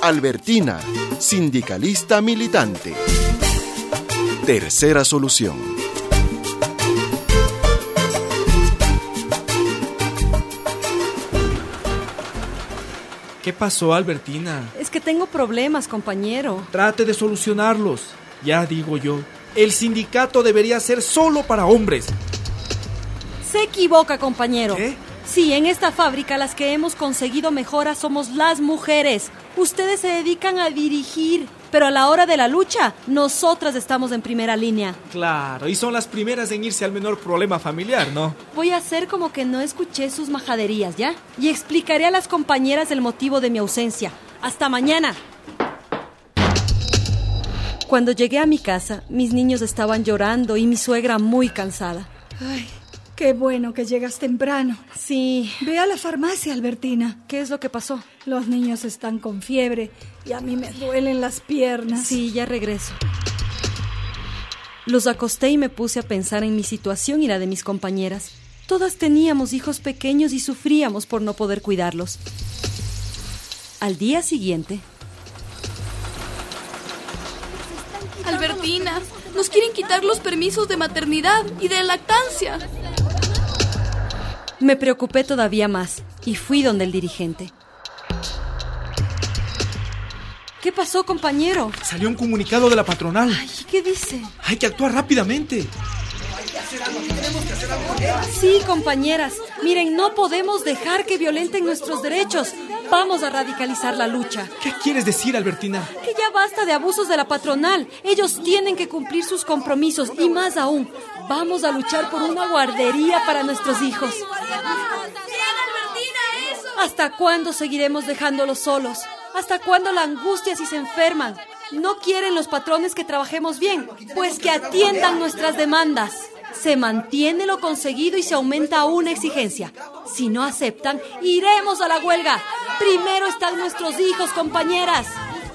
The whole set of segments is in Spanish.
Albertina, sindicalista militante. Tercera solución. ¿Qué pasó, Albertina? Es que tengo problemas, compañero. Trate de solucionarlos. Ya digo yo, el sindicato debería ser solo para hombres. Se equivoca, compañero. ¿Qué? Sí, en esta fábrica las que hemos conseguido mejoras somos las mujeres. Ustedes se dedican a dirigir, pero a la hora de la lucha, nosotras estamos en primera línea. Claro, y son las primeras en irse al menor problema familiar, ¿no? Voy a hacer como que no escuché sus majaderías, ¿ya? Y explicaré a las compañeras el motivo de mi ausencia. ¡Hasta mañana! Cuando llegué a mi casa, mis niños estaban llorando y mi suegra muy cansada. Ay, qué bueno que llegas temprano. Sí. Ve a la farmacia, Albertina. ¿Qué es lo que pasó? Los niños están con fiebre y a mí me duelen las piernas. Sí, ya regreso. Los acosté y me puse a pensar en mi situación y la de mis compañeras. Todas teníamos hijos pequeños y sufríamos por no poder cuidarlos. Al día siguiente... Albertina, nos quieren quitar los permisos de maternidad y de lactancia. Me preocupé todavía más y fui donde el dirigente. ¿Qué pasó, compañero? Salió un comunicado de la patronal. Ay, ¿qué dice? Hay que actuar rápidamente. Sí, compañeras. Miren, no podemos dejar que violenten nuestros derechos. Vamos a radicalizar la lucha. ¿Qué quieres decir, Albertina? Que ya basta de abusos de la patronal. Ellos tienen que cumplir sus compromisos y más aún, vamos a luchar por una guardería para nuestros hijos. ¿Hasta cuándo seguiremos dejándolos solos? ¿Hasta cuándo la angustia si se enferman? ¿No quieren los patrones que trabajemos bien? Pues que atiendan nuestras demandas. Se mantiene lo conseguido y se aumenta una exigencia. Si no aceptan, iremos a la huelga. Primero están nuestros hijos, compañeras.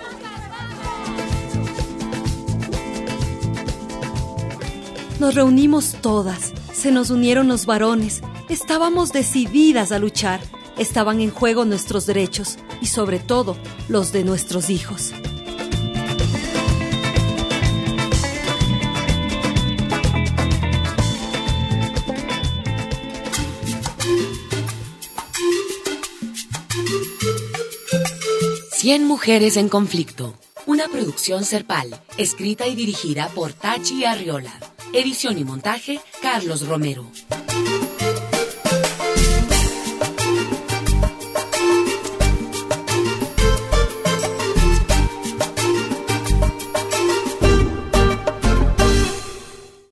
Nos reunimos todas. Se nos unieron los varones. Estábamos decididas a luchar. Estaban en juego nuestros derechos y sobre todo los de nuestros hijos. Cien mujeres en conflicto. Una producción Serpal, escrita y dirigida por Tachi Arriola. Edición y montaje, Carlos Romero.